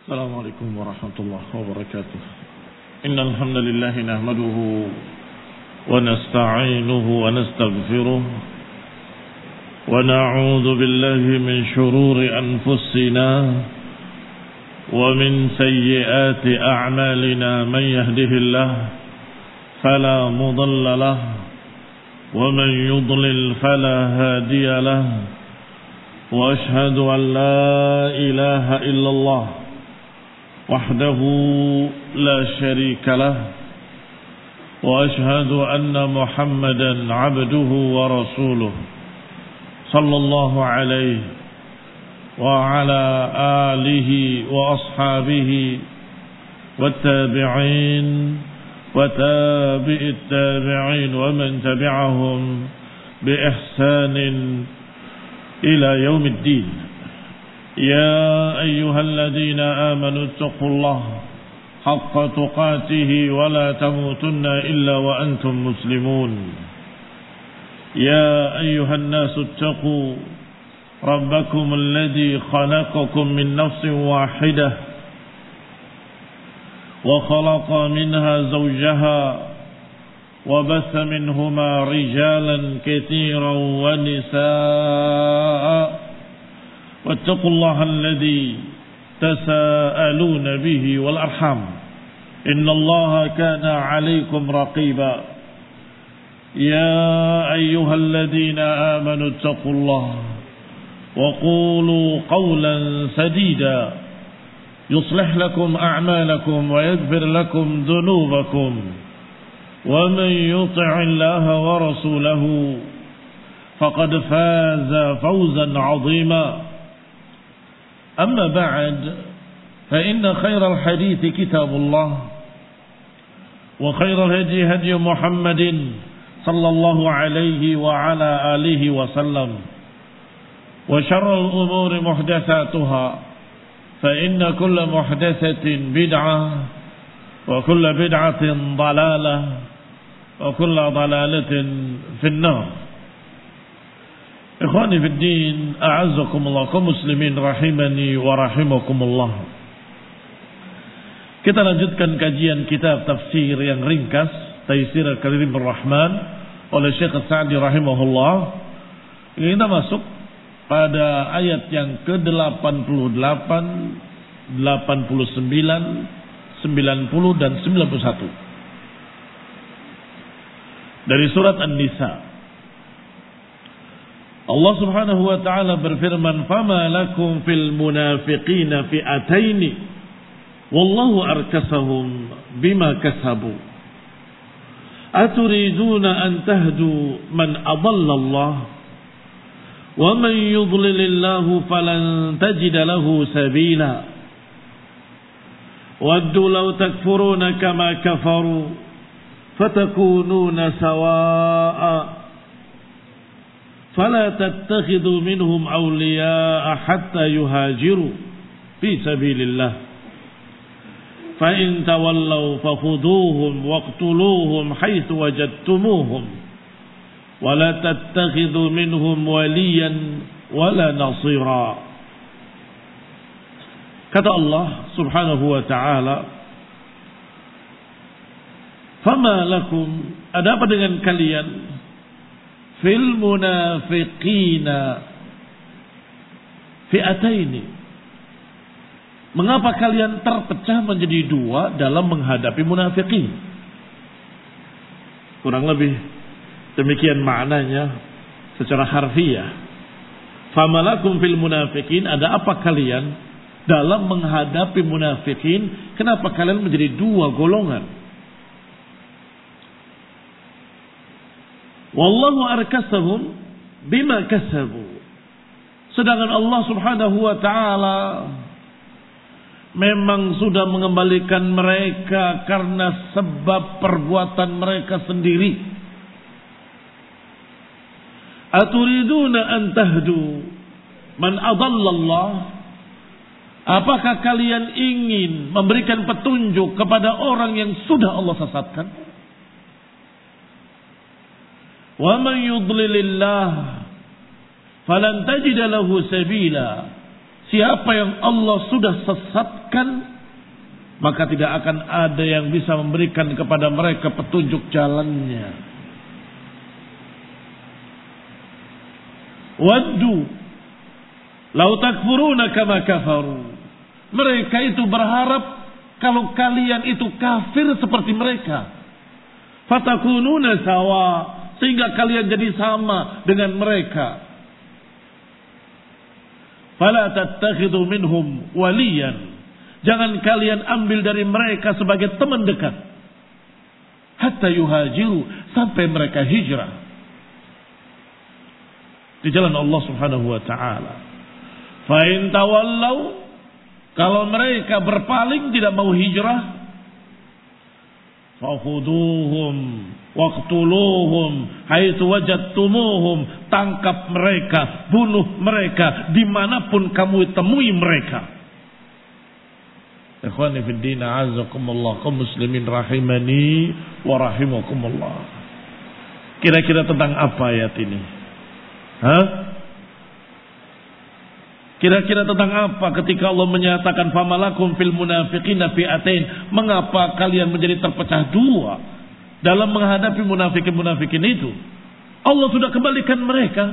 السلام عليكم ورحمة الله وبركاته. إن الحمد لله نحمده ونستعينه ونستغفره ونعوذ بالله من شرور أنفسنا ومن سيئات أعمالنا. من يهده الله فلا مضل له ومن يضلل فلا هادي له. وأشهد أن لا إله إلا الله وحده لا شريك له. وأشهد أن محمدا عبده ورسوله صلى الله عليه وعلى آله وأصحابه والتابعين وتابع التابعين ومن تبعهم بإحسان إلى يوم الدين. يا أيها الذين آمنوا اتقوا الله حق تقاته ولا تموتن إلا وأنتم مسلمون. يا أيها الناس اتقوا ربكم الذي خلقكم من نفس واحدة وخلق منها زوجها وبث منهما رجالا كثيرا ونساء. واتقوا الله الذي تساءلون به والأرحام إن الله كان عليكم رقيبا. يا أيها الذين آمنوا اتقوا الله وقولوا قولا سديدا يصلح لكم أعمالكم ويغفر لكم ذنوبكم. ومن يطع الله ورسوله فقد فاز فوزا عظيما. أما بعد فإن خير الحديث كتاب الله وخير الهدي هدي محمد صلى الله عليه وعلى آله وسلم. وشر الأمور محدثاتها فإن كل محدثة بدعة وكل بدعة ضلالة وكل ضلالة في النار. Ikhwani fid din, a'azzakumullah, kaum muslimin rahimani wa rahimakumullah. Kita lanjutkan kajian kitab tafsir yang ringkas Taisir Al-Karimur Rahman oleh Syekh Sa'di rahimahullah. Kita masuk pada ayat yang ke-88, 89, 90 dan 91 dari surat An-Nisa. Allah Subhanahu wa taala berfirman, "Fama lakum fil munafiqina fi'ataini wallahu arkasahum bima kasabu. Aturiduna an tahdu man adalla Allah wa man yudlilillahu falan tajida lahu sabila. Waddu law takfuruna kama kafaru fatakununa sawa'a. فلا تتخذوا منهم أولياء حتى يهاجروا في سبيل الله فإن تولوا فخذوهم واقتلوهم حيث وجدتموهم ولا تتخذوا منهم وليا ولا نصيرا." Kata Allah Subhanahu wa taala, "Fama lakum," ada apa dengan kalian? Fil munafiqina fi'ataini. Mengapa kalian terpecah menjadi dua dalam menghadapi munafiqin? Kurang lebih demikian maknanya secara harfiah. Famalakum fil munafiqin, ada apa kalian dalam menghadapi munafiqin? Kenapa kalian menjadi dua golongan? Wallahu arkasahum bima kasabu. Sedangkan Allah Subhanahu wa taala memang sudah mengembalikan mereka karena sebab perbuatan mereka sendiri. Aturiduna an tahdu man adallallah. Apakah kalian ingin memberikan petunjuk kepada orang yang sudah Allah sesatkan? Wa man yudlilillah falan tajida lahu sabila. siapa yang Allah sudah sesatkan, maka tidak akan ada yang bisa memberikan kepada mereka petunjuk jalannya. Waddu lau takfuruna kama kafaru. Mereka itu berharap kalau kalian itu kafir seperti mereka. Fatakununa sawa, sehingga kalian jadi sama dengan mereka. Fala tattakhidhu minhum waliyan. Jangan kalian ambil dari mereka sebagai teman dekat. Hatta yuhajiru, sampai mereka hijrah di jalan Allah Subhanahu wa taala. Fa in tawallau, kalau mereka berpaling tidak mau hijrah, fakhuduhum waqtuluhum haitsu wajadtumuhum, tangkap mereka, bunuh mereka dimanapun kamu temui mereka. Ikhwani fid din, a'azzakumullah, kaum muslimin rahimani wa rahimakumullah. Kira-kira tentang apa ayat ini? Kira-kira tentang apa ketika Allah menyatakan famalakum fil munafiqina fi'atain? Mengapa kalian menjadi terpecah dua dalam menghadapi munafikin itu? Allah sudah kembalikan mereka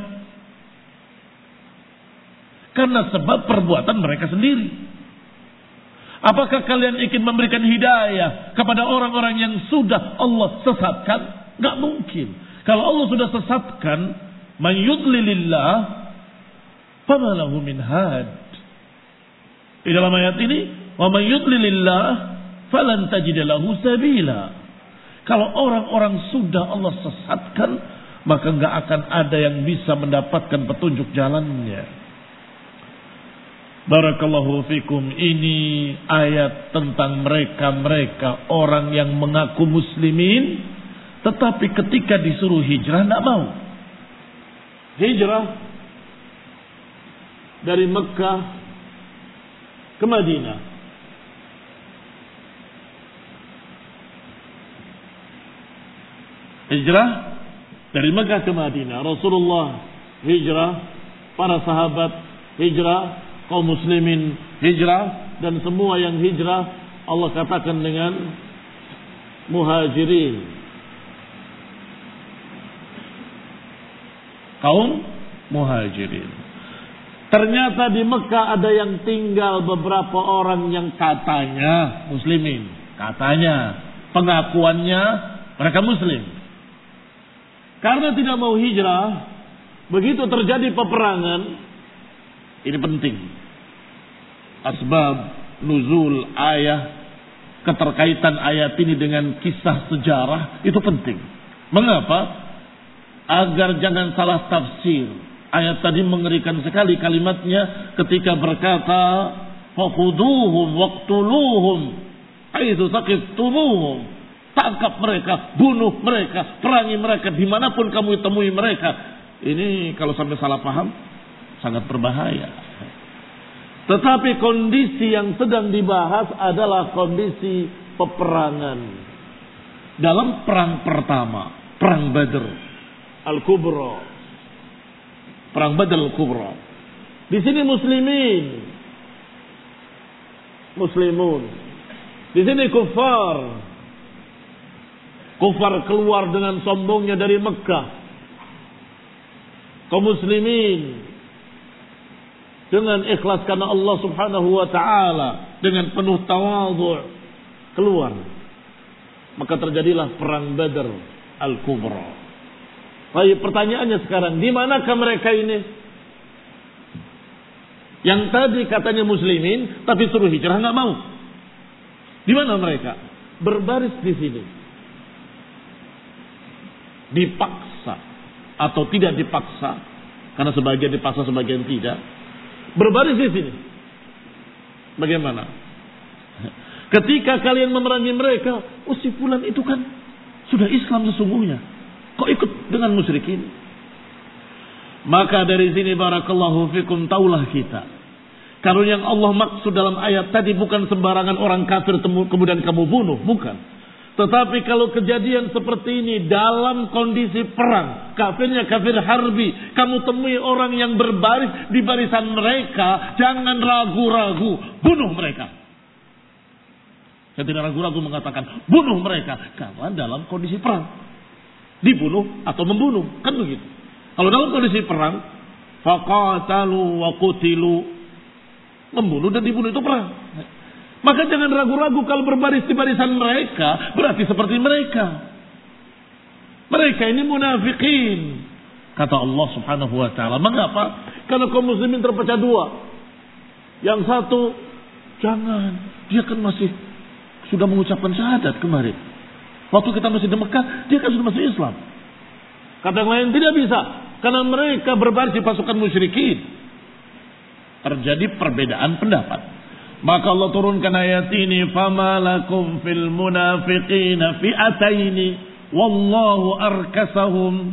karena sebab perbuatan mereka sendiri. Apakah kalian ingin memberikan hidayah kepada orang-orang yang sudah Allah sesatkan? Gak mungkin. Kalau Allah sudah sesatkan, man yudlilillah fama lahu min had. Di dalam ayat ini, wa man yudlilillah falan tajid lahu sabila. Kalau orang-orang sudah Allah sesatkan, maka enggak akan ada yang bisa mendapatkan petunjuk jalannya. Barakallahu fikum. Ini ayat tentang mereka orang yang mengaku muslimin, tetapi ketika disuruh hijrah enggak mau. Hijrah dari Mekah ke Madinah. Hijrah dari Mekah ke Madinah. Rasulullah hijrah, para sahabat hijrah, kaum muslimin hijrah, dan semua yang hijrah Allah katakan dengan muhajirin. Kaum muhajirin. Ternyata di Mekah ada yang tinggal beberapa orang yang katanya muslimin. Katanya, pengakuannya mereka muslim. Karena tidak mau hijrah, begitu terjadi peperangan, ini penting. Asbab nuzul ayat, keterkaitan ayat ini dengan kisah sejarah, itu penting. Mengapa? Agar jangan salah tafsir. Ayat tadi mengerikan sekali kalimatnya ketika berkata fakhuduhum waqtuluhum haitsu saqiftumuhum. Tangkap mereka, bunuh mereka, perangi mereka dimanapun kamu temui mereka. Ini kalau sampai salah paham sangat berbahaya. Tetapi kondisi yang sedang dibahas adalah kondisi peperangan. Dalam perang pertama, perang Badr Al-Kubra. Perang Badr Al-Kubra. Di sini muslimun. Di sini kufar. Kufar keluar dengan sombongnya dari Mekah. Kaum muslimin dengan ikhlas karena Allah Subhanahu wa taala, dengan penuh tawadhu keluar. Maka terjadilah perang Badr Al-Kubra. Baik, pertanyaannya sekarang, di manakah mereka ini? Yang tadi katanya muslimin, tapi suruh hijrah nggak mau. Di mana mereka? Berbaris di sini. Dipaksa atau tidak dipaksa? Karena sebagian dipaksa, sebagian tidak. Berbaris di sini. Bagaimana? Ketika kalian memerangi mereka, si fulan itu kan sudah Islam sesungguhnya. Kok ikut dengan musyrikin? Maka dari sini barakallahu fikum, taulah kita. Kalau yang Allah maksud dalam ayat tadi bukan sembarangan orang kafir kemudian kamu bunuh, bukan. Tetapi kalau kejadian seperti ini dalam kondisi perang, kafirnya kafir harbi, kamu temui orang yang berbaris di barisan mereka, jangan ragu-ragu, bunuh mereka. Saya tidak ragu-ragu mengatakan bunuh mereka karena dalam kondisi perang, dibunuh atau membunuh, kan begitu. Kalau dalam kondisi perang, faqatalu wa qutilu, membunuh dan dibunuh itu perang. Maka jangan ragu-ragu kalau berbaris di barisan mereka, berarti seperti mereka. Mereka ini munafikin. Kata Allah Subhanahu wa taala. Mengapa? Karena kaum muslimin terpecah dua. Yang satu, jangan, dia kan masih sudah mengucapkan syahadat kemarin. Waktu kita masih di Mekah, dia kan sudah masuk Islam. Kata yang lain tidak bisa, karena mereka berbaris di pasukan musyrikin. Terjadi perbedaan pendapat. Maka Allah turunkan ayat ini, fama lakum fil munafiqina fi'ataini wallahu arkasahum.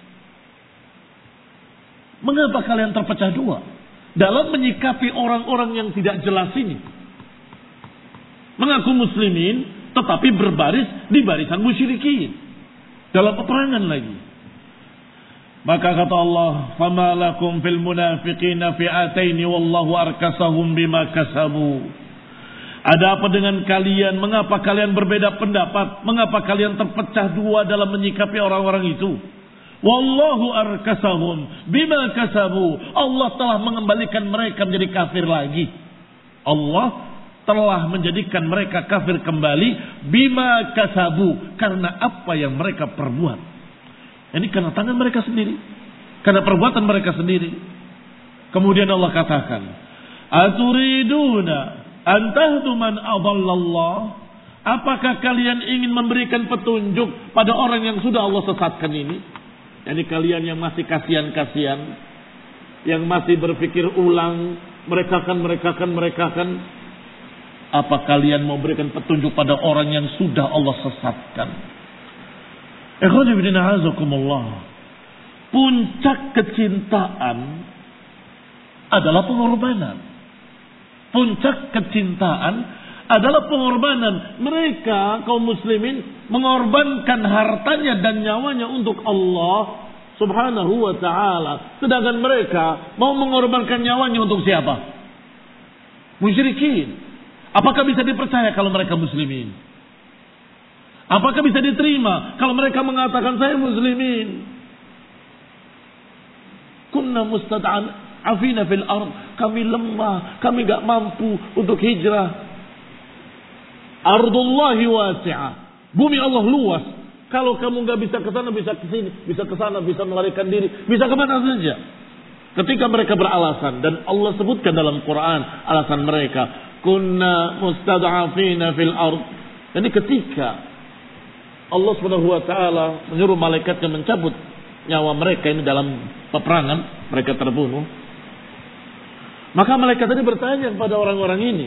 Mengapa kalian terpecah dua dalam menyikapi orang-orang yang tidak jelas ini? Mengaku muslimin tetapi berbaris di barisan musyrikin dalam peperangan lagi. Maka kata Allah, fama lakum fil munafiqina fi'ataini wallahu arkasahum bima kasabu. Ada apa dengan kalian? Mengapa kalian berbeda pendapat? Mengapa kalian terpecah dua dalam menyikapi orang-orang itu? Wallahu arkasahum bima kasabu. Allah telah mengembalikan mereka menjadi kafir lagi. Allah telah menjadikan mereka kafir kembali bima kasabu, karena apa yang mereka perbuat. Ini karena tangan mereka sendiri, karena perbuatan mereka sendiri. Kemudian Allah katakan, aturiduna an tahdu man adallallah? Apakah kalian ingin memberikan petunjuk pada orang yang sudah Allah sesatkan ini? Yani kalian yang masih kasihan-kasihan, yang masih berpikir ulang, merekakan. Apa kalian mau berikan petunjuk pada orang yang sudah Allah sesatkan? Puncak kecintaan adalah pengorbanan. Puncak kecintaan adalah pengorbanan. Mereka kaum muslimin mengorbankan hartanya dan nyawanya untuk Allah Subhanahu wa ta'ala. Sedangkan mereka mau mengorbankan nyawanya untuk siapa? Musyrikin. Apakah bisa dipercaya kalau mereka muslimin? Apakah bisa diterima kalau mereka mengatakan saya muslimin? Kunna mustad'an afina fil ard. Kami lemah, kami gak mampu untuk hijrah. Ardullahi wasi'ah. Bumi Allah luas. Kalau kamu gak bisa ke sana, bisa ke sini, bisa ke sana, bisa melarikan diri, bisa kemana saja. Ketika mereka beralasan, dan Allah sebutkan dalam Quran alasan mereka, kunna mustad'afina fil ard. Jadi ketika Allah Subhanahu wa taala menyuruh malaikatnya mencabut nyawa mereka ini dalam peperangan, mereka terbunuh. Maka malaikat tadi bertanya kepada orang-orang ini,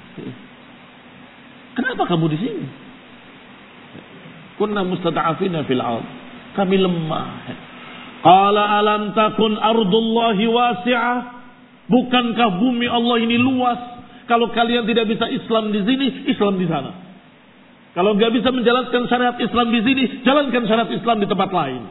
kenapa kamu di sini? Kunna mustad'afina fil ard. Kami lemah. Qala alam takun ardullahi wasi'ah? Bukankah bumi Allah ini luas? Kalau kalian tidak bisa Islam di sini, Islam di sana. Kalau nggak bisa menjalankan syariat Islam di sini, jalankan syariat Islam di tempat lain.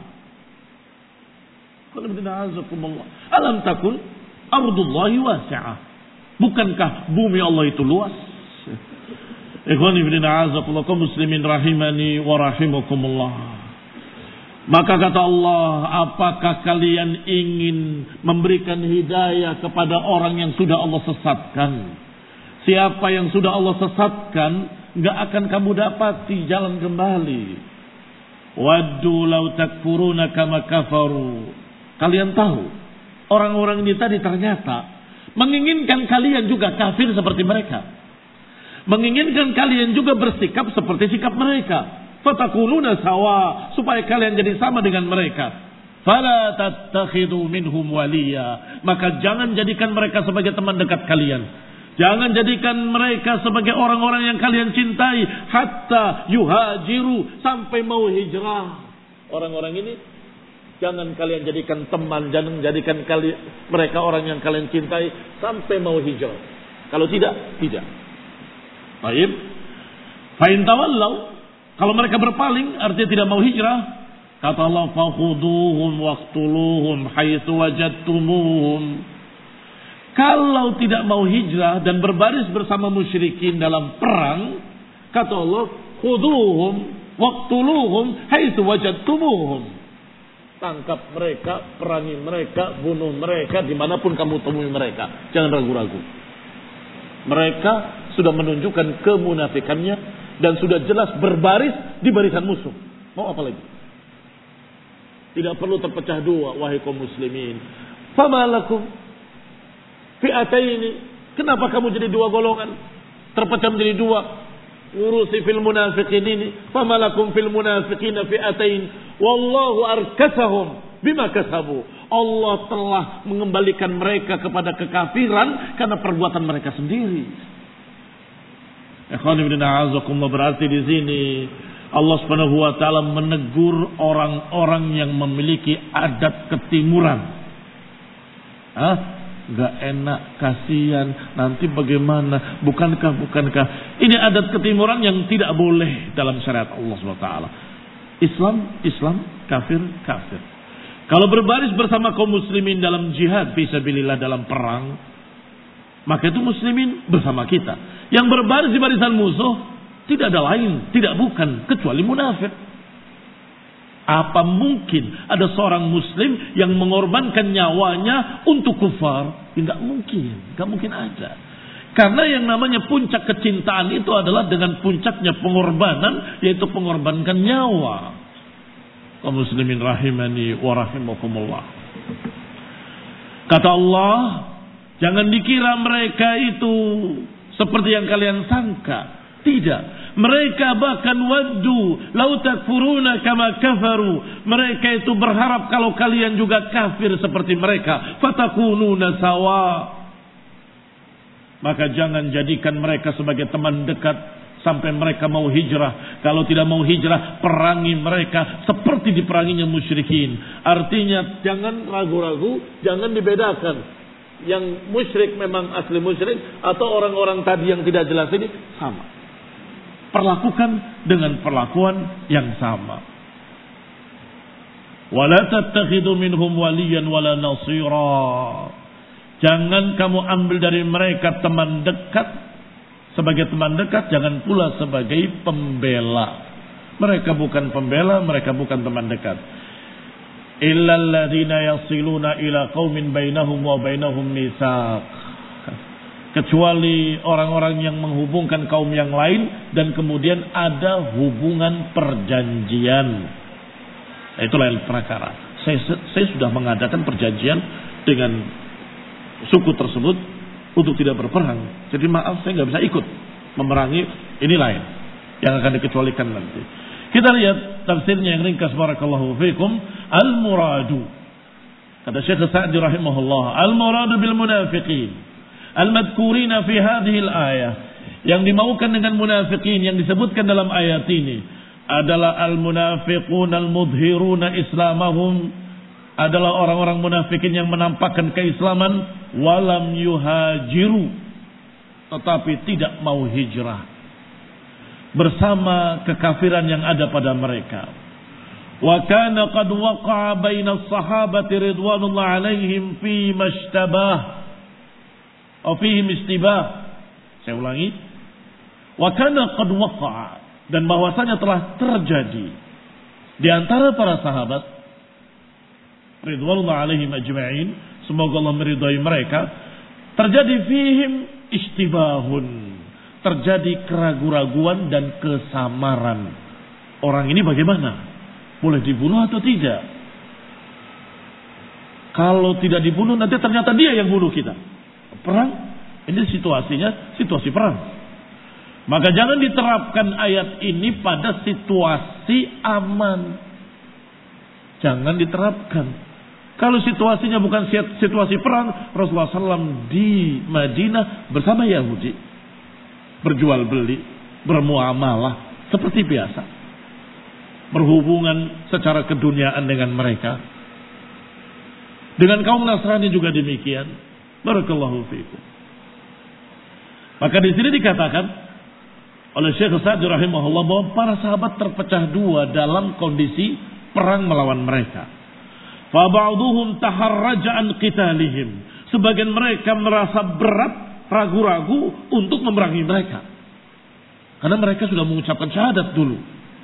Alam takun ardullahi wasi'ah. Bukankah bumi Allah itu luas? Ikhwani fillah, a'azakumullah, kaum muslimin rahimani wa rahimakumullah. Maka kata Allah, apakah kalian ingin memberikan hidayah kepada orang yang sudah Allah sesatkan? Siapa yang sudah Allah sesatkan, gak akan kamu dapati jalan kembali. Waddu law takfuruna kama kafaru. Kalian tahu, orang-orang ini tadi ternyata menginginkan kalian juga kafir seperti mereka. Menginginkan kalian juga bersikap seperti sikap mereka. Fatakununa sawa, supaya kalian jadi sama dengan mereka. Fala tattakhidu minhum waliya. Maka jangan jadikan mereka sebagai teman dekat kalian. Jangan jadikan mereka sebagai orang-orang yang kalian cintai. Hatta yuhajiru, sampai mau hijrah. Orang-orang ini jangan kalian jadikan teman. Jangan jadikan mereka orang yang kalian cintai sampai mau hijrah. Kalau tidak, tidak. Baik. Fa in tawallaw, Kalau mereka berpaling artinya tidak mau hijrah, kata Allah, fakhuduhum waqtuluhum haitsu wajadtumuhum. Kalau tidak mau hijrah dan berbaris bersama musyrikin dalam perang, kata Allah, khuduhum waqtuluhum haitsu wajadtumuhum. Tangkap mereka, perangi mereka, bunuh mereka dimanapun kamu temui mereka. Jangan ragu-ragu. Mereka sudah menunjukkan kemunafikannya dan sudah jelas berbaris di barisan musuh. Mau apa lagi? Tidak perlu terpecah dua, wahai kaum muslimin. Fama lakum fi'ataini. Kenapa kamu jadi dua golongan? Terpecah menjadi dua. Urusi fil munafiqin ini. Fama lakum fil munafiqina fi'atain. Wallahu arkasahum bima kasabu. Allah telah mengembalikan mereka kepada kekafiran karena perbuatan mereka sendiri. Ikhwan ibn a'azakumullah, berarti di sini Allah Subhanahu wa taala menegur orang-orang yang memiliki adat ketimuran. Gak enak, kasihan, nanti bagaimana? Bukankah ini adat ketimuran yang tidak boleh dalam syariat Allah Subhanahu wa taala. Islam, kafir. Kalau berbaris bersama kaum muslimin dalam jihad fisabilillah, dalam perang, maka itu muslimin bersama kita. Yang berbaris di barisan musuh tidak ada lain, tidak bukan kecuali munafik. Apa mungkin ada seorang muslim yang mengorbankan nyawanya untuk kufar? Tidak mungkin ada. Karena yang namanya puncak kecintaan itu adalah dengan puncaknya pengorbanan, yaitu pengorbankan nyawa. Kaum muslimin rahimani wa rahimakumullah. Kata Allah, jangan dikira mereka itu seperti yang kalian sangka. Tidak. Mereka bahkan waddu lau takfuruna kama kafaru. Mereka itu berharap kalau kalian juga kafir seperti mereka. Fatakununa sawa. Maka jangan jadikan mereka sebagai teman dekat sampai mereka mau hijrah. Kalau tidak mau hijrah, perangi mereka seperti diperanginya musyrikin. Artinya jangan ragu-ragu, jangan dibedakan. Yang musyrik memang asli musyrik atau orang-orang tadi yang tidak jelas ini sama. Perlakukan dengan perlakuan yang sama. Wala tattakhidhu minhum waliyan wala nasira. Jangan kamu ambil dari mereka teman dekat sebagai teman dekat, jangan pula sebagai pembela. Mereka bukan pembela, mereka bukan teman dekat. Illal ladzina yasiluna ila qaumin bainahum wa bainahum mitsaq. Kecuali orang-orang yang menghubungkan kaum yang lain dan kemudian ada hubungan perjanjian. Itu lain perkara. Saya sudah mengadakan perjanjian dengan suku tersebut untuk tidak berperang. Jadi maaf, saya nggak bisa ikut memerangi. Ini lain yang akan dikecualikan nanti. Kita lihat tafsirnya yang ringkas, barakallahu fikum. Al-muradu, kata Syekh Sa'di rahimahullah, al-muradu bil munafiqin al-madhkurina fi hadhihi al-ayah, yang dimaukan dengan munafikin yang disebutkan dalam ayat ini adalah al-munafiqun al-mudhiruna islamahum, adalah orang-orang munafikin yang menampakkan keislaman, walam yuhajiru, tetapi tidak mau hijrah bersama kekafiran yang ada pada mereka. Wa kana qad waqa'a baina as-sahabati ridwanullah alaihim fi mashtabah atau fihim istibah. Saya ulangi. Wa kana qad waqa'a, dan bahwasanya telah terjadi di antara para sahabat ridwanullah alaihim ajma'in, semoga Allah meridai mereka, terjadi fihim istibahun, terjadi keraguan-raguan dan kesamaran. Orang ini bagaimana? Boleh dibunuh atau tidak? Kalau tidak dibunuh nanti ternyata dia yang bunuh kita. Perang, ini situasinya situasi perang. Maka jangan diterapkan ayat ini pada situasi aman. Jangan diterapkan. Kalau situasinya bukan situasi perang, Rasulullah SAW di Madinah bersama Yahudi, berjual beli, bermuamalah seperti biasa, berhubungan secara keduniaan dengan mereka. Dengan kaum Nasrani juga demikian. Barakallahu fiikum. Maka di sini dikatakan oleh Syekh Sa'di rahimahullah bahwa para sahabat terpecah dua dalam kondisi perang melawan mereka. Fa ba'dhum taharraja an qitalihim. Sebagian mereka merasa berat, ragu-ragu untuk memerangi mereka. Karena mereka sudah mengucapkan syahadat dulu.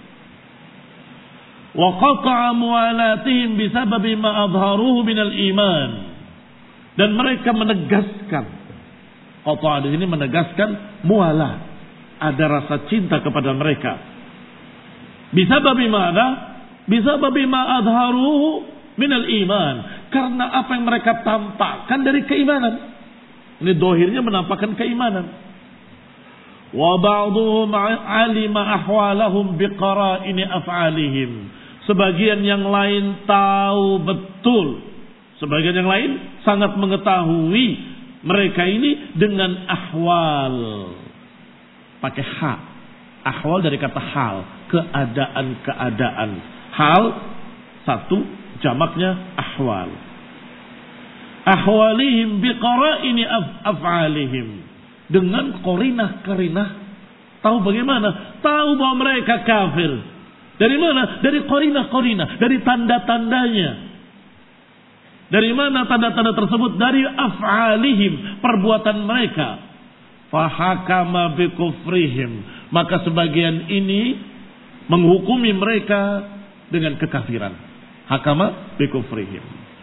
Wa qata'a muwalatihim bisababi ma adharuhu minal iman. Dan mereka menegaskan, qata'a di sini menegaskan muwalah, ada rasa cinta kepada mereka. Bisababi ma'adha? Bisababi ma adharuhu minal iman. Karena apa yang mereka tampakkan dari keimanan. Ini dohirnya menampakkan keimanan. Wa ba'dhum 'alima ahwalahum biqara'ini af'alihim. Sebagian yang lain tahu betul. Sebagian yang lain sangat mengetahui mereka ini dengan ahwal. Pakai ha. Ahwal dari kata hal. Keadaan-keadaan. Hal satu, jamaknya ahwal. Ahwalihim biqara'ini af'alihim. Dengan qarinah-qarinah. Tahu bagaimana? Tahu bahwa mereka kafir. Dari mana? Dari qarinah-qarinah. Dari tanda-tandanya. Dari mana tanda-tanda tersebut? Dari af'alihim. Perbuatan mereka. Fahakama bikufrihim. Maka sebagian ini menghukumi mereka dengan kekafiran. Hakama bikufrihim.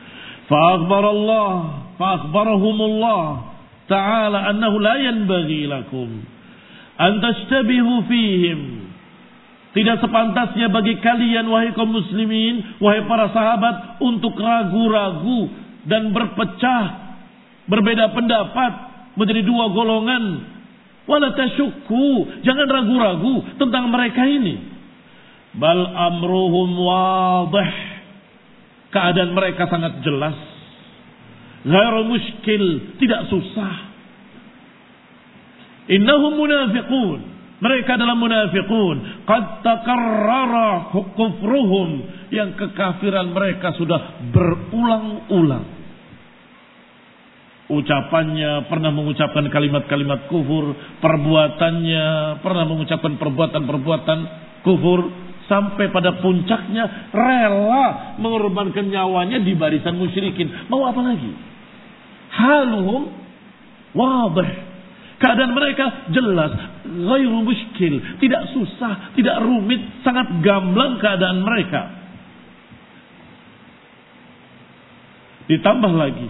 Fa'akhbarahumullah ta'ala annahu la yanbaghi lakum an tashtabihu fihim. Tidak sepantasnya bagi kalian wahai kaum muslimin, wahai para sahabat, untuk ragu-ragu dan berpecah, berbeda pendapat, menjadi dua golongan. Wala tasyukku, jangan ragu-ragu tentang mereka ini. Bal amruhum wadih. Keadaan mereka sangat jelas. Ghairu muskil, tidak susah. Innahum munafiqun. Mereka adalah munafiqun. Qad takarrara kufruhum. Yang kekafiran mereka sudah berulang-ulang. Ucapannya pernah mengucapkan kalimat-kalimat kufur. Perbuatannya pernah mengucapkan perbuatan-perbuatan kufur. Sampai pada puncaknya rela mengorbankan nyawanya di barisan musyrikin. Mau apa lagi? Haluhum wadih. Keadaan mereka jelas, ghairu muskil, tidak susah, tidak rumit, sangat gamblang keadaan mereka. Ditambah lagi,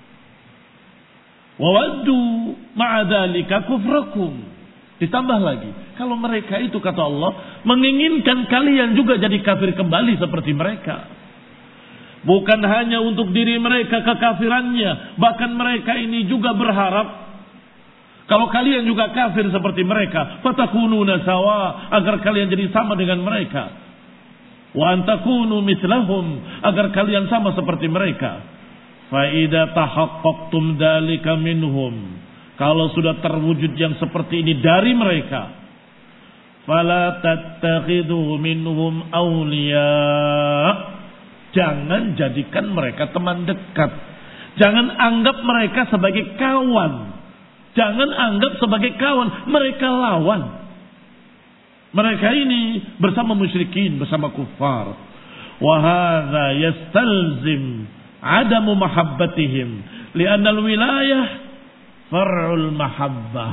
wawaddu ma'adzalika kufrakum. Ditambah lagi, kalau mereka itu kata Allah menginginkan kalian juga jadi kafir kembali seperti mereka. Bukan hanya untuk diri mereka kekafirannya, bahkan mereka ini juga berharap kalau kalian juga kafir seperti mereka, fatakununa sawa, agar kalian jadi sama dengan mereka. Wa antakunu mithlahum, agar kalian sama seperti mereka. Fa idza tahaqqaqtum dzalika minhum, kalau sudah terwujud yang seperti ini dari mereka, fala tattakhidhu minhum awliya, jangan jadikan mereka teman dekat. Jangan anggap mereka sebagai kawan. Jangan anggap sebagai kawan, mereka lawan. Mereka ini bersama musyrikin, bersama kufar. Wa hadza yastalzim adamu mahabbatihim li'anna al-wilayah far'ul mahabbah.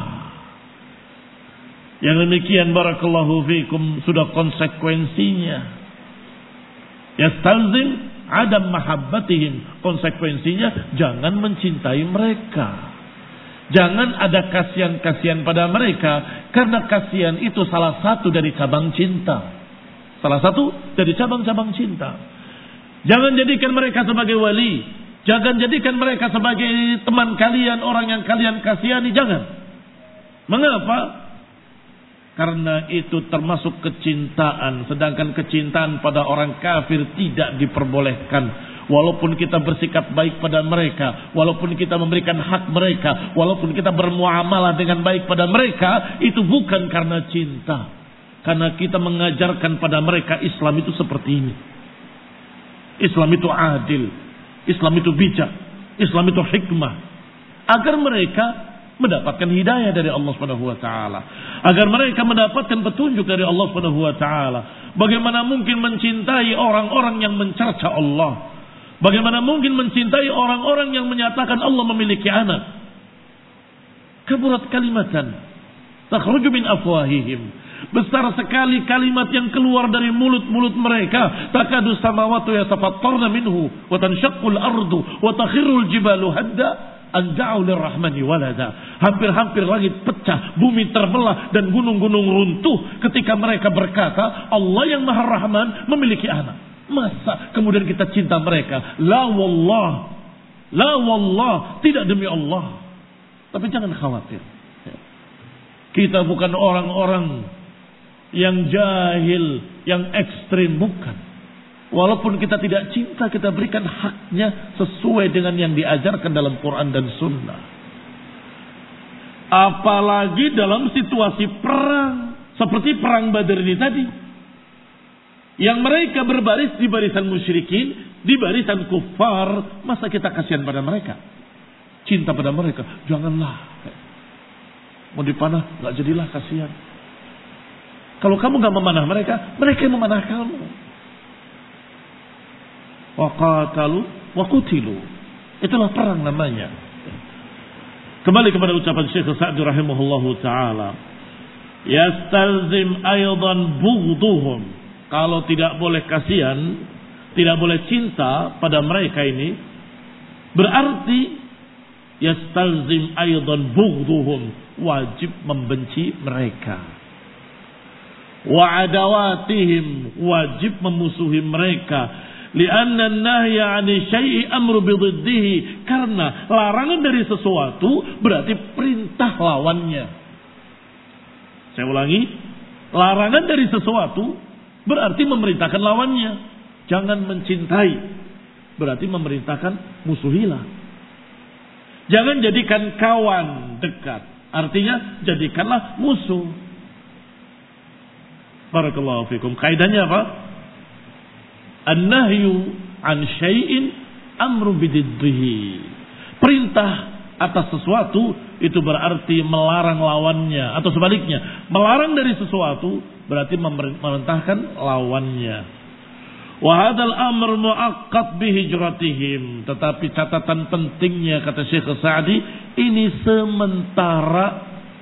Yang demikian barakallahu fikum sudah konsekuensinya. Yastalzim adam mahabbatihim, konsekuensinya jangan mencintai mereka. Jangan ada kasihan-kasihan pada mereka. Karena kasihan itu salah satu dari cabang cinta. Salah satu dari cabang-cabang cinta. Jangan jadikan mereka sebagai wali. Jangan jadikan mereka sebagai teman kalian, orang yang kalian kasihani. Jangan. Mengapa? Karena itu termasuk kecintaan. Sedangkan kecintaan pada orang kafir tidak diperbolehkan. Walaupun kita bersikap baik pada mereka, walaupun kita memberikan hak mereka, walaupun kita bermuamalah dengan baik pada mereka, itu bukan karena cinta. Karena kita mengajarkan pada mereka Islam itu seperti ini. Islam itu adil, Islam itu bijak, Islam itu hikmah. Agar mereka mendapatkan hidayah dari Allah Subhanahu wa taala, agar mereka mendapatkan petunjuk dari Allah Subhanahu wa taala. Bagaimana mungkin mencintai orang-orang yang mencerca Allah? Bagaimana mungkin mencintai orang-orang yang menyatakan Allah memiliki anak? Kaburat kalimatan takhruju min afwahihim. Besar sekali kalimat yang keluar dari mulut-mulut mereka. Takadu samawatu yatafattarna minhu wa tanshaqqul ardu wa takhirrul jibalu hadda an da'u lirrahmani walada. Hampir-hampir langit pecah, bumi terbelah dan gunung-gunung runtuh ketika mereka berkata Allah yang Maha Rahman memiliki anak. Masa kemudian kita cinta mereka? La wallah, tidak demi Allah. Tapi jangan khawatir, kita bukan orang-orang yang jahil, yang ekstrim, bukan. Walaupun kita tidak cinta, kita berikan haknya sesuai dengan yang diajarkan dalam Quran dan Sunnah. Apalagi dalam situasi perang, seperti perang Badar ini tadi, yang mereka berbaris di barisan musyrikin, di barisan kufar. Masa kita kasihan pada mereka, cinta pada mereka? Janganlah. Mau dipanah, gak jadilah, kasihan. Kalau kamu gak memanah mereka, mereka yang memanah kamu. Wa qatalu wa qutilu. Itulah perang namanya. Kembali kepada ucapan Syekh Sa'di rahimahullahu ta'ala. Yastalzim aydan bughduhum. Kalau tidak boleh kasihan, tidak boleh cinta pada mereka ini, berarti yastalzim aydan bughduhum, wajib membenci mereka. Wa adawatihim, wajib memusuhi mereka. Lianna an-nahya 'ani syai'i amru bididdihi, karena larangan dari sesuatu berarti perintah lawannya. Saya ulangi, larangan dari sesuatu berarti memerintahkan lawannya. Jangan mencintai, berarti memerintahkan musuhilah. Jangan jadikan kawan dekat, artinya jadikanlah musuh. Barakallahu fikum. Kaidahnya apa? An-nahyu an syai'in amru bididdihi. Perintah atas sesuatu itu berarti melarang lawannya, atau sebaliknya, melarang dari sesuatu berarti memerintahkan lawannya. Wa hadzal amr muaqqat bi hijratihim. Tetapi catatan pentingnya, kata Syekh Sa'di, ini sementara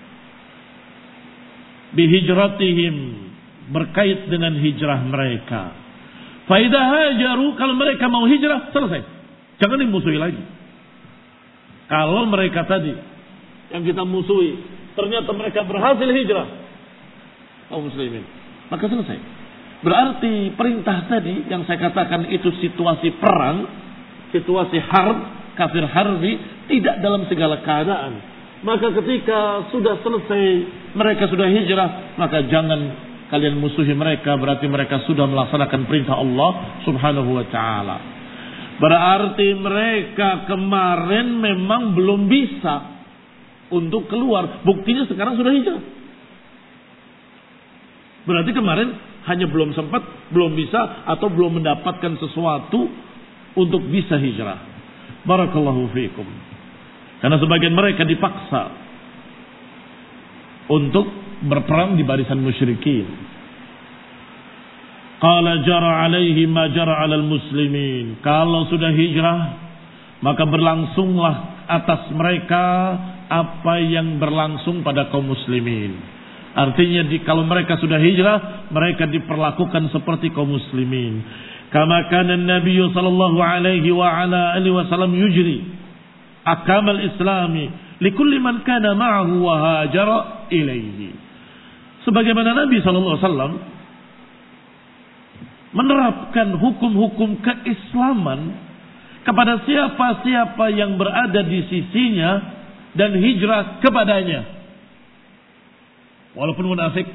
bi hijratihim, berkait dengan hijrah mereka. Faidah hajaru, kalau mereka mau hijrah, selesai. Jangan dimusuhi lagi. Kalau mereka tadi yang kita musuhi, ternyata mereka berhasil hijrah, kaum muslimin, maka selesai. Berarti perintah tadi yang saya katakan itu situasi perang, situasi harb, kafir harbi, tidak dalam segala keadaan. Maka ketika sudah selesai, mereka sudah hijrah, maka jangan kalian musuhi mereka, berarti mereka sudah melaksanakan perintah Allah Subhanahu wa ta'ala. Berarti mereka kemarin memang belum bisa untuk keluar. Buktinya sekarang sudah hijrah. Berarti kemarin hanya belum sempat, belum bisa, atau belum mendapatkan sesuatu untuk bisa hijrah. Barakallahu fiikum. Karena sebagian mereka dipaksa untuk berperang di barisan musyrikin. Qala jara alaihi ma jara alal muslimin. Kalau sudah hijrah, maka berlangsunglah atas mereka apa yang berlangsung pada kaum muslimin. Artinya kalau mereka sudah hijrah, mereka diperlakukan seperti kaum muslimin. Kama kana Nabi sallallahu alaihi wa ala alihi wasallam yujri akamal islami likulli man kana ma'ahu wa hajara ilaihi. Sebagaimana Nabi sallallahu alaihi wasallam menerapkan hukum-hukum keislaman kepada siapa-siapa yang berada di sisinya dan hijrah kepadanya, walaupun munafik.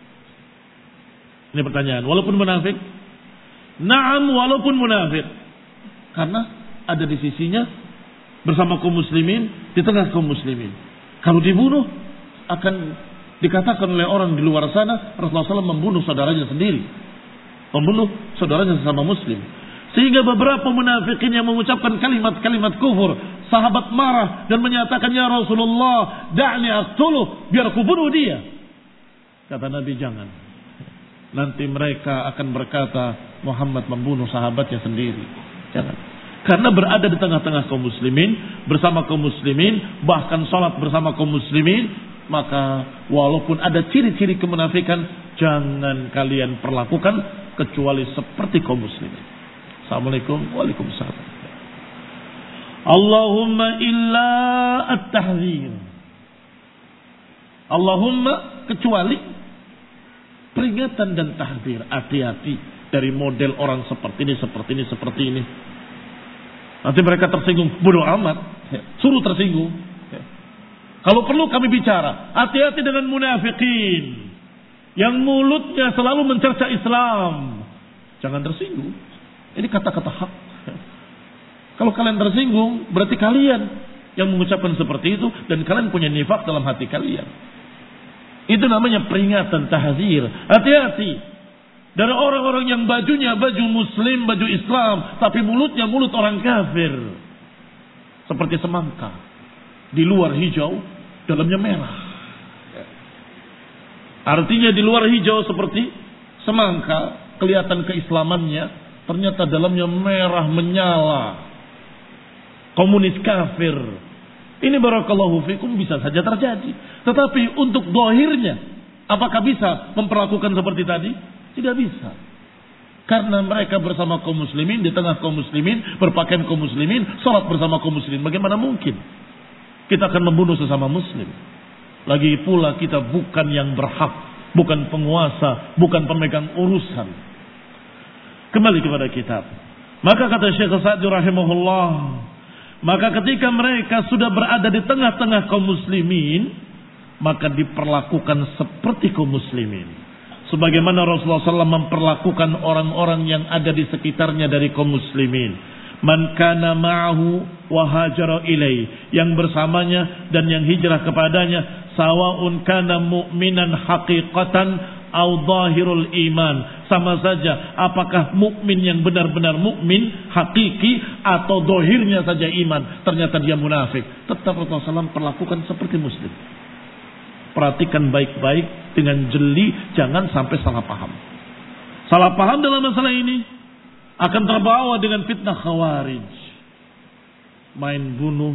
Ini pertanyaan, walaupun munafik? Na'am, walaupun munafik, karena ada di sisinya bersama kaum muslimin, di tengah kaum muslimin. Kalau dibunuh akan dikatakan oleh orang di luar sana Rasulullah SAW membunuh saudaranya sendiri, membunuh saudaranya sesama muslim. Sehingga beberapa munafikin yang mengucapkan kalimat-kalimat kufur Sahabat marah dan menyatakan, ya Rasulullah, da'ni aqtuluh, biar aku bunuh dia. Kata Nabi, jangan. Nanti mereka akan berkata, Muhammad membunuh sahabatnya sendiri. Jangan. Karena berada di tengah-tengah kaum muslimin, bersama kaum muslimin, bahkan sholat bersama kaum muslimin, maka walaupun ada ciri-ciri kemunafikan, jangan kalian perlakukan kecuali seperti kaum muslimin. Assalamualaikum. Waalaikumsalam. Allahumma illa at-tahzir. Allahumma, kecuali peringatan dan tahzir. Hati-hati dari model orang seperti ini, seperti ini, seperti ini. Nanti mereka tersinggung, bodoh amat, suruh tersinggung. Kalau perlu kami bicara, hati-hati dengan munafikin yang mulutnya selalu mencerca Islam. Jangan tersinggung. Ini kata-kata hak. Kalau kalian tersinggung, berarti kalian yang mengucapkan seperti itu dan kalian punya nifak dalam hati kalian. Itu namanya peringatan, tahzir. Hati-hati dari orang-orang yang bajunya baju muslim, baju Islam, tapi mulutnya mulut orang kafir. Seperti semangka. Di luar hijau, dalamnya merah. Artinya di luar hijau seperti semangka, kelihatan keislamannya, ternyata dalamnya merah menyala. Komunis kafir. Ini barakallahu fikum bisa saja terjadi. Tetapi untuk zahirnya, apakah bisa memperlakukan seperti tadi? Tidak bisa. Karena mereka bersama kaum muslimin, di tengah kaum muslimin, berpakaian kaum muslimin, salat bersama kaum muslimin. Bagaimana mungkin kita akan membunuh sesama muslim? Lagi pula kita bukan yang berhak, bukan penguasa, bukan pemegang urusan. Kembali kepada kitab. Maka kata Syekh Sa'di rahimahullah, maka ketika mereka sudah berada di tengah-tengah kaum muslimin, maka diperlakukan seperti kaum muslimin. Sebagaimana Rasulullah SAW memperlakukan orang-orang yang ada di sekitarnya dari kaum muslimin. Man kana ma'ahu wa hajara ilai, yang bersamanya dan yang hijrah kepadanya, sawaun kana mu'minan haqiqatan au zahirul iman, sama saja apakah mukmin yang benar-benar mukmin hakiki atau zahirnya saja iman, ternyata dia munafik, tetap Rasulullah SAW perlakukan seperti muslim. Perhatikan baik-baik dengan jeli, jangan sampai salah paham. Salah paham dalam masalah ini akan terbawa dengan fitnah khawarij. Main bunuh,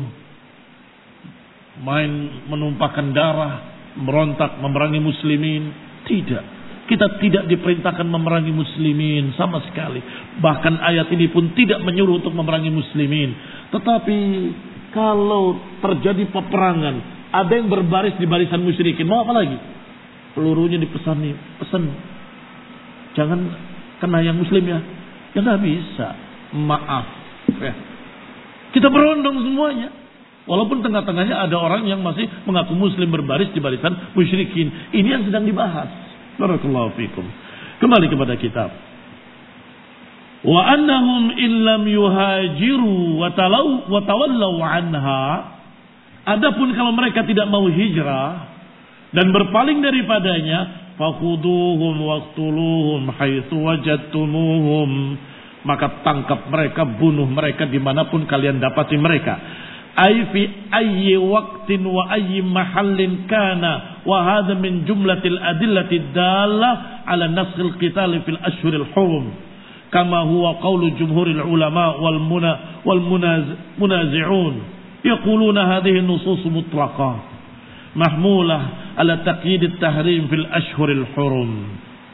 main menumpahkan darah, merontak, memerangi muslimin. Tidak. Kita tidak diperintahkan memerangi muslimin sama sekali. Bahkan ayat ini pun tidak menyuruh untuk memerangi muslimin. Tetapi kalau terjadi peperangan, ada yang berbaris di barisan musyrikin, mau apa lagi? Pelurunya pesan, jangan kena yang muslim ya. Ya nggak bisa. Maaf. Ya. Kita berondong semuanya. Walaupun tengah-tengahnya ada orang yang masih mengaku muslim berbaris di barisan musyrikin. Ini yang sedang dibahas. Barakallahu fikum. Kembali kepada kitab. Wa annahum illam yuhajiru wa tawallaw anha. Adapun kalau mereka tidak mau hijrah dan berpaling daripadanya, fakhuduhum waqtuluhum haitsu wajadtumuhum, maka tangkap mereka, bunuh mereka dimanapun kalian dapati mereka. Ay fi ayyi waqtin wa ayyi mahallin kana, wa hadha min jumlatil adillati dalla ala naskhil qital fil ashhuril hurum, kama huwa qaulu jumhuril ulama wal munazi'un yaquluna hadhihi nusus mutlaqah mahmulah ala taqyid at-tahrim fil ashhuril hurum.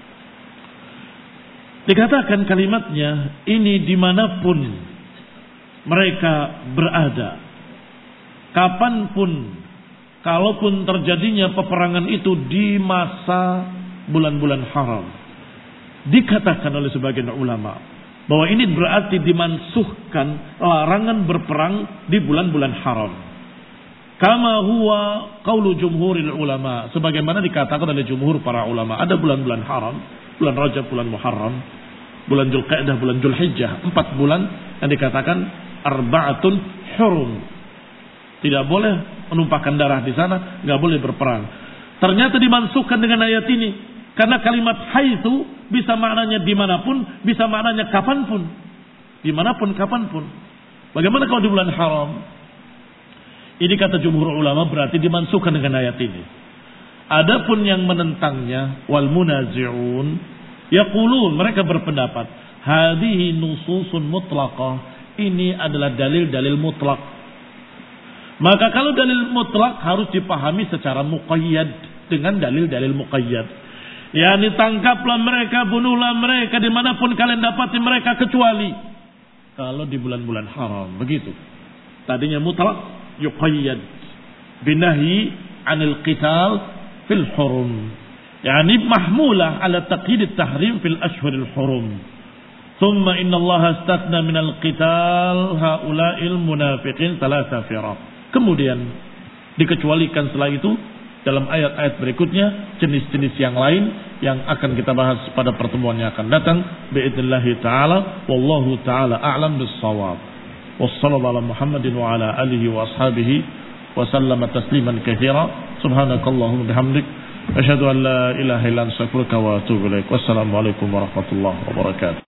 Dikatakan kalimatnya ini dimanapun mereka berada, kapanpun, kalaupun terjadinya peperangan itu di masa bulan-bulan haram. Dikatakan oleh sebagian ulama bahwa ini berarti dimansuhkan larangan berperang di bulan-bulan haram. Kama huwa qaulu jumhuril ulama, sebagaimana dikatakan oleh jumhur para ulama. Ada bulan-bulan haram, bulan Rajab, bulan Muharram, bulan Dzulqa'dah, bulan Dzulhijjah, 4 bulan yang dikatakan arba'atun hurum. Tidak boleh menumpahkan darah di sana, nggak boleh berperang. Ternyata dimansuhkan dengan ayat ini. Karena kalimat haitsu bisa maknanya dimanapun, bisa maknanya kapanpun. Dimanapun, kapanpun. Bagaimana kalau di bulan haram? Ini kata jumhur ulama berarti dimansuhkan dengan ayat ini. Adapun yang menentangnya wal munazi'un yaqulun, mereka berpendapat hadhihi nususun mutlaqah, ini adalah dalil-dalil mutlak. Maka kalau dalil mutlak harus dipahami secara muqayyad dengan dalil-dalil muqayyad. Yani tangkaplah mereka, bunuhlah mereka dimanapun kalian dapati mereka kecuali kalau di bulan-bulan haram. Begitu. Tadinya mutlak, yuqayyad binahi anil qital fil hurum. Yani mahmulah ala taqyid at-tahrim fil ashhuril hurum. Thumma inna Allah astatna minal qital haula'il munafiqin thalatha firaq. Kemudian dikecualikan setelah itu dalam ayat-ayat berikutnya jenis-jenis yang lain yang akan kita bahas pada pertemuan yang akan datang biidznillah taala. Wallahu taala a'lam bis-shawab. Wassallallahu ala Muhammadin wa ala alihi wa ashabihi wa sallama tasliman katsira. Subhanakallahumma bihamdik asyhadu an la ilaha illa anta astaghfiruka wa atubu ilaik. Wassalamu alaikum warahmatullahi wabarakatuh.